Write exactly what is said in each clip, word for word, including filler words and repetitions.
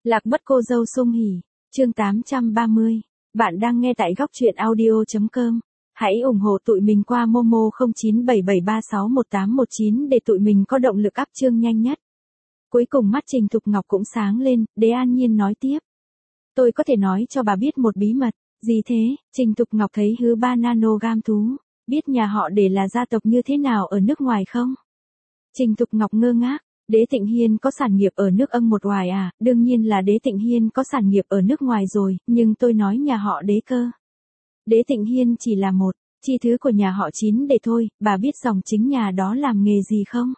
Lạc mất cô dâu Sung Hỉ, chương tám trăm ba mươi. Bạn đang nghe tại góc truyện audio chấm com. Hãy ủng hộ tụi mình qua Momo không chín bảy bảy ba sáu một tám một chín để tụi mình có động lực up chương nhanh nhất. Cuối cùng mắt Trình Thục Ngọc cũng sáng lên, Đế An Nhiên nói tiếp. Tôi có thể nói cho bà biết một bí mật. Gì thế? Trình Thục Ngọc thấy hứ ba nano gam thú. Biết nhà họ Đế là gia tộc như thế nào ở nước ngoài không? Trình Thục Ngọc ngơ ngác. Đế Tịnh Hiên có sản nghiệp ở nước Âm một hoài à? Đương nhiên là Đế Tịnh Hiên có sản nghiệp ở nước ngoài rồi, nhưng tôi nói nhà họ Đế cơ. Đế Tịnh Hiên chỉ là một chi thứ của nhà họ Chín để thôi. Bà biết dòng chính nhà đó làm nghề gì không?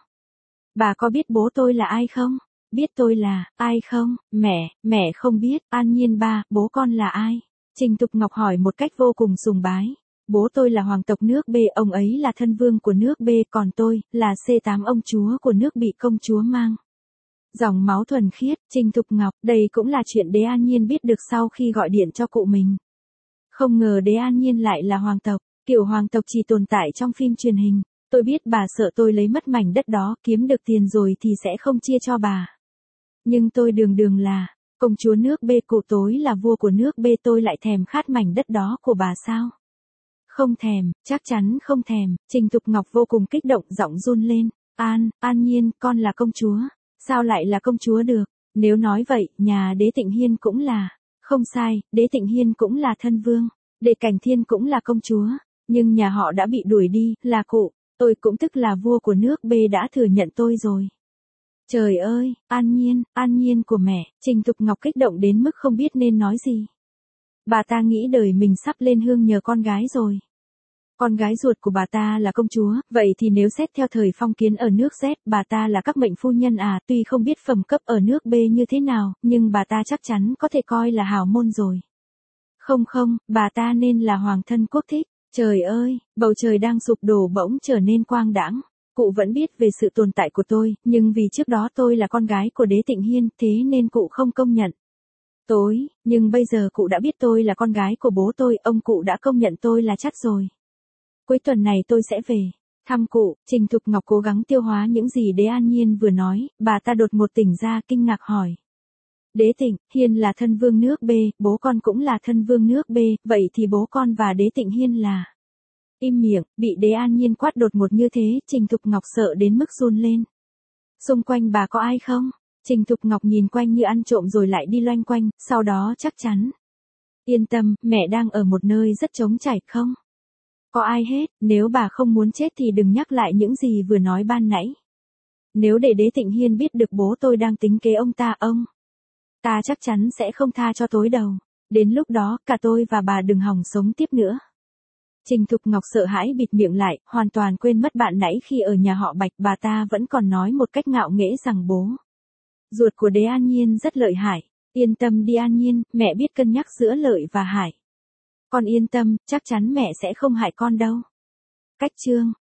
Bà có biết bố tôi là ai không? Biết tôi là ai không? Mẹ, mẹ không biết. An Nhiên ba, bố con là ai? Trình Thục Ngọc hỏi một cách vô cùng sùng bái. Bố tôi là hoàng tộc nước B, ông ấy là thân vương của nước B, còn tôi là C tám ông chúa của nước bị công chúa mang. Dòng máu thuần khiết, Trình Thục Ngọc, đây cũng là chuyện Đế An Nhiên biết được sau khi gọi điện cho cụ mình. Không ngờ Đế An Nhiên lại là hoàng tộc, kiểu hoàng tộc chỉ tồn tại trong phim truyền hình. Tôi biết bà sợ tôi lấy mất mảnh đất đó, kiếm được tiền rồi thì sẽ không chia cho bà. Nhưng tôi đường đường là công chúa nước B, cụ tối là vua của nước B, tôi lại thèm khát mảnh đất đó của bà sao? Không thèm, chắc chắn không thèm. Trình Thục Ngọc vô cùng kích động, giọng run lên. An, An Nhiên, con là công chúa. Sao lại là công chúa được? Nếu nói vậy, nhà Đế Tịnh Hiên cũng là. Không sai, Đế Tịnh Hiên cũng là thân vương. Đế Cảnh Thiên cũng là công chúa. Nhưng nhà họ đã bị đuổi đi, là cụ. Tôi cũng tức là vua của nước B đã thừa nhận tôi rồi. Trời ơi, An Nhiên, An Nhiên của mẹ. Trình Thục Ngọc kích động đến mức không biết nên nói gì. Bà ta nghĩ đời mình sắp lên hương nhờ con gái rồi. Con gái ruột của bà ta là công chúa, vậy thì nếu xét theo thời phong kiến ở nước Z, bà ta là các mệnh phu nhân à, tuy không biết phẩm cấp ở nước B như thế nào, nhưng bà ta chắc chắn có thể coi là hào môn rồi. Không không, bà ta nên là hoàng thân quốc thích. Trời ơi, bầu trời đang sụp đổ bỗng trở nên quang đãng. Cụ vẫn biết về sự tồn tại của tôi, nhưng vì trước đó tôi là con gái của Đế Tịnh Hiên, thế nên cụ không công nhận. Tối, nhưng bây giờ cụ đã biết tôi là con gái của bố tôi, ông cụ đã công nhận tôi là chắc rồi. Cuối tuần này tôi sẽ về thăm cụ. Trình Thục Ngọc cố gắng tiêu hóa những gì Đế An Nhiên vừa nói, bà ta đột một tỉnh ra kinh ngạc hỏi. Đế Tịnh Hiên là thân vương nước B, bố con cũng là thân vương nước B, vậy thì bố con và Đế Tịnh Hiên là... Im miệng, bị Đế An Nhiên quát đột ngột như thế, Trình Thục Ngọc sợ đến mức run lên. Xung quanh bà có ai không? Trình Thục Ngọc nhìn quanh như ăn trộm rồi lại đi loanh quanh, sau đó chắc chắn. Yên tâm, mẹ đang ở một nơi rất trống trải không? Có ai hết, nếu bà không muốn chết thì đừng nhắc lại những gì vừa nói ban nãy. Nếu để Đế Tịnh Hiên biết được bố tôi đang tính kế ông ta, ông ta chắc chắn sẽ không tha cho tối đầu. Đến lúc đó, cả tôi và bà đừng hòng sống tiếp nữa. Trình Thục Ngọc sợ hãi bịt miệng lại, hoàn toàn quên mất bạn nãy khi ở nhà họ Bạch, bà ta vẫn còn nói một cách ngạo nghễ rằng bố ruột của Đế An Nhiên rất lợi hại. Yên tâm đi An Nhiên, mẹ biết cân nhắc giữa lợi và hại. Con yên tâm, chắc chắn mẹ sẽ không hại con đâu. Cách chương